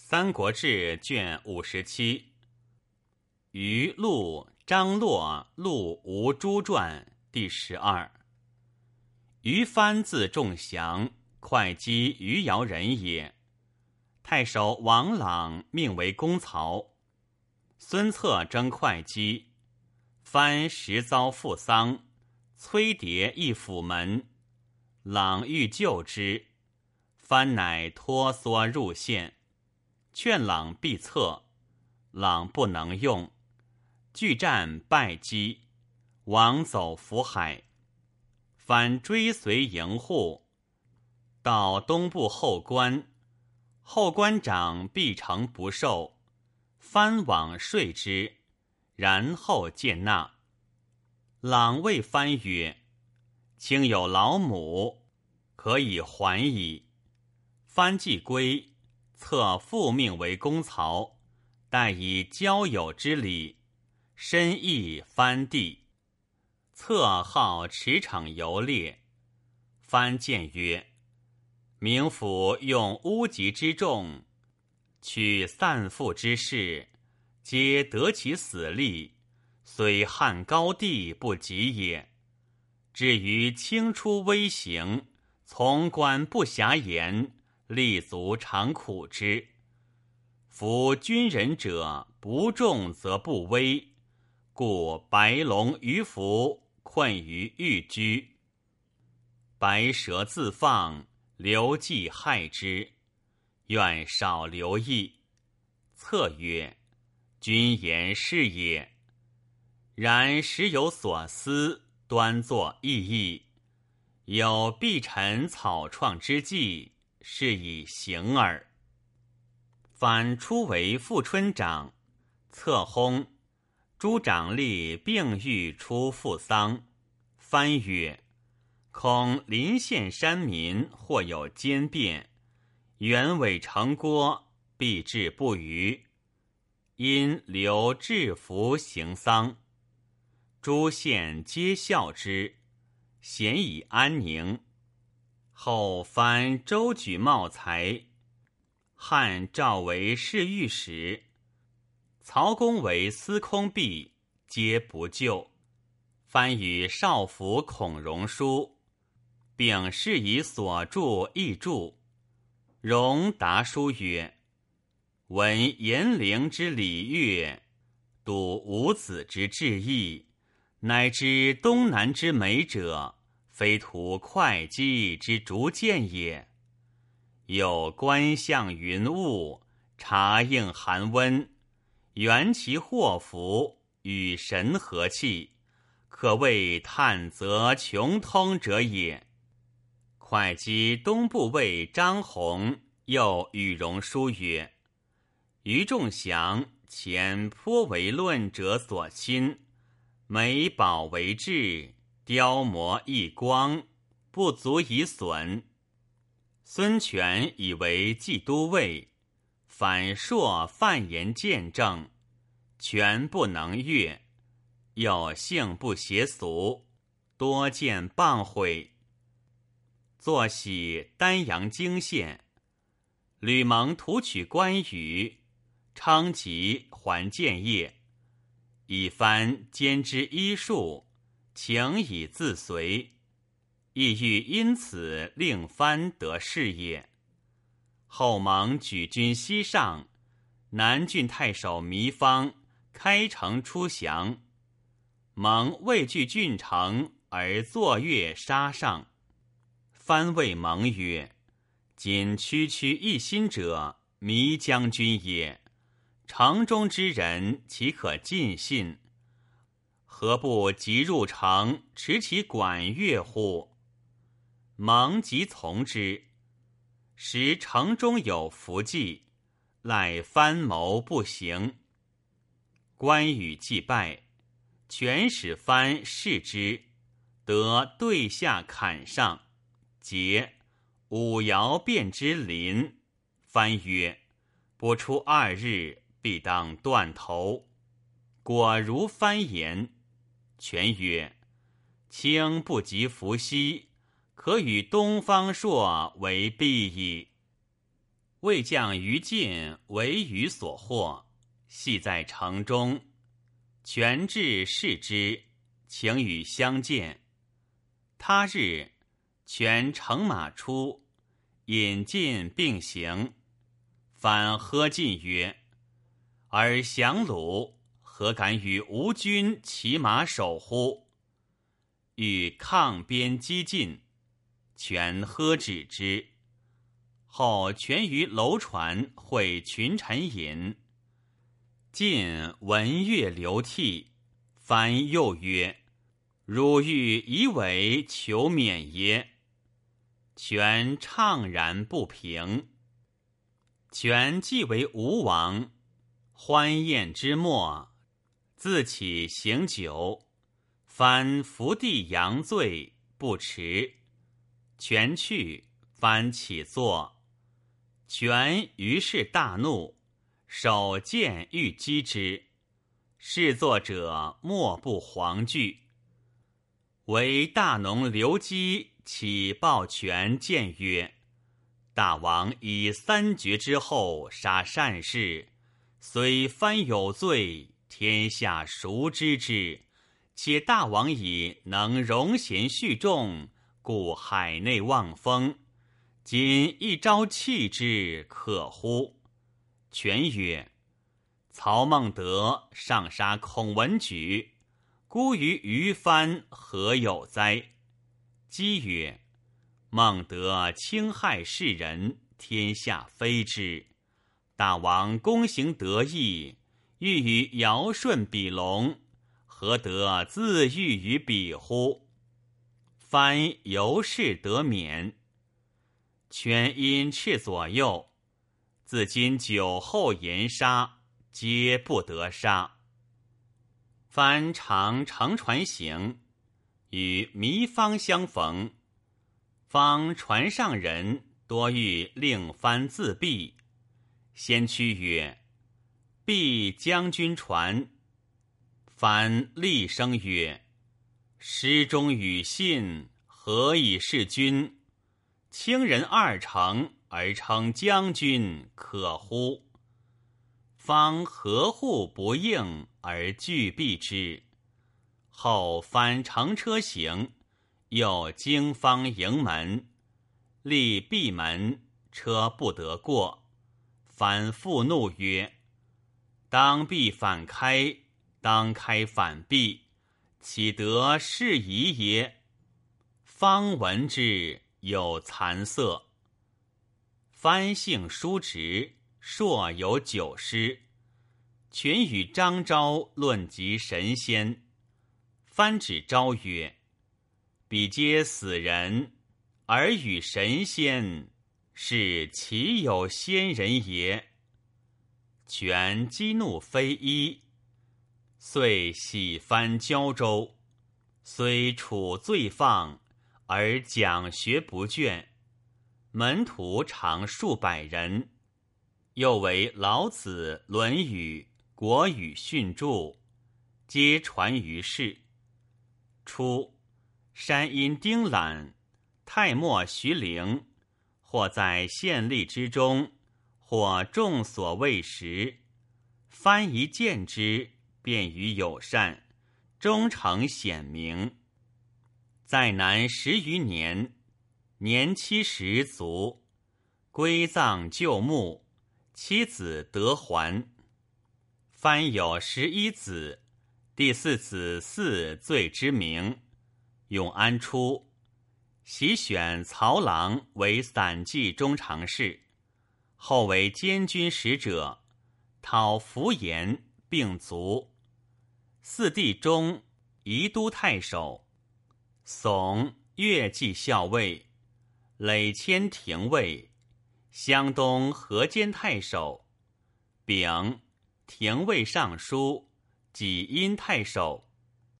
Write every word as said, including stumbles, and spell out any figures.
三国志》卷五十七，余录张洛录吴诸传第十二。余藩字仲祥，会稽余姚人也。太守王朗命为公曹。孙策征会稽，藩时遭父丧，崔牒诣府门，朗欲救之，藩乃脱缩入县，劝朗避策，朗不能用，拒战败击，亡走福海。反追随营护，到东部后关，后关长必城不受，藩往说之，然后见纳。朗谓藩曰：卿有老母，可以还矣。藩既归，策复命为公曹，待以交友之礼，深议藩地。策好驰骋游猎，藩谏曰：冥府用乌集之众，取散妇之事，皆得其死力，虽汉高帝不及也。至于轻出微行，从官不暇言，立足常苦之。夫军人者，不重则不威，故白龙于服，困于玉居。白蛇自放，刘季害之，愿少留意。策曰：君言是也，然时有所思，端坐异议，有避臣草创之计，是以行耳。反初为富春长，策薨，诸长吏并欲出赴丧。藩曰：恐临县山民或有奸变，原委成郭，必至不虞，因留制服行丧。诸县皆笑之，咸以安宁。后藩周举茂才，汉赵为侍御史，曹公为司空弼，皆不救。藩与少府孔融书，并事以所著译著。融答书曰：闻颜陵之礼乐，睹伍子之志意，乃知东南之美者，非图会稽之逐渐也。有观象云雾，察应寒温，圆其祸福，与神和气，可谓探则穷通者也。会稽东部尉张弘又与融书曰：余仲祥前颇为论者所亲，美宝为质，雕磨异光，不足以损。孙权以为冀都尉，反朔犯言见证，权不能悦，又性不邪俗，多见谤毁。坐喜丹阳泾县，吕蒙图取关羽，称疾还建业，以藩兼之医术，请以自随，意欲因此令藩得事业。后蒙举军西上，南郡太守糜芳开城出降，蒙畏惧郡城，而坐跃杀上。藩谓蒙曰：今区区一心者，糜将军也，城中之人岂可尽信？何不即入城，持其管乐乎？蒙即从之。时城中有伏骑，赖藩谋不行。关羽既败，权使藩视之，得对下砍上，节五爻变之临。藩曰：不出二日，必当断头。果如藩言。权曰：卿不及伏羲，可与东方朔为弊矣。 魏将于禁为虞所获，系在城中。权至视之，请与相见。他日，权乘马出，引进并行。反喝进曰：“尔降虏，何敢与吴军骑马守乎？”欲抗边击进，权喝止之。后权于楼船会群臣饮。晋闻乐流涕，翻又曰：“汝欲以为求免耶？”权怅然不平。权既为吴王，欢宴之末，自起行酒，翻伏地扬醉，不迟。权去，翻起坐。权于是大怒，手剑欲击之，侍坐者莫不惶惧。唯大农刘基起报权谏曰：“大王以三绝之后杀善士，虽藩有罪，天下孰知之？且大王以能容贤恤众，故海内望风。今一朝弃之，可乎？”权曰：“曹孟德上杀孔文举，孤于于藩，何有哉？”基曰：“孟德侵害世人，天下非之。大王公行得意，欲与尧舜比龙，何得自喻于彼乎？”藩由是得免。权因斥左右，自今酒后言杀，皆不得杀。藩常乘船行，与糜芳相逢。方船上人多欲令藩自毙。先驱曰：“避将军船。”藩厉声曰：“诗中语信，何以事君？轻人二乘而称将军，可乎？”方何户不应而拒避之。后藩乘车行，又经方营门，立闭门，车不得过。藩复怒曰：“当闭反开，当开反闭，岂得是宜耶？”方闻之，有惭色。藩性叔直，硕有九师。权与张昭论及神仙。藩指昭曰：“彼皆死人，而与神仙，是岂有仙人也？”权激怒非一，遂喜藩交州。虽处罪放，而讲学不倦，门徒常数百人。又为老子、论语、国语训著，皆传于世。初，山阴丁览、太末徐陵，或在县吏之中，或众所未识。藩一见之，便于友善，终成显明。在南十余年，年七十卒，归葬旧墓，妻子得还。藩有十一子，第四子嗣最之名。永安初，袭选曹郎为散骑中常侍，后为监军使者，讨符言，并卒。嗣弟中，宜都太守。悚越骑校尉，累迁廷尉，湘东河间太守。丙廷尉尚书，济阴太守。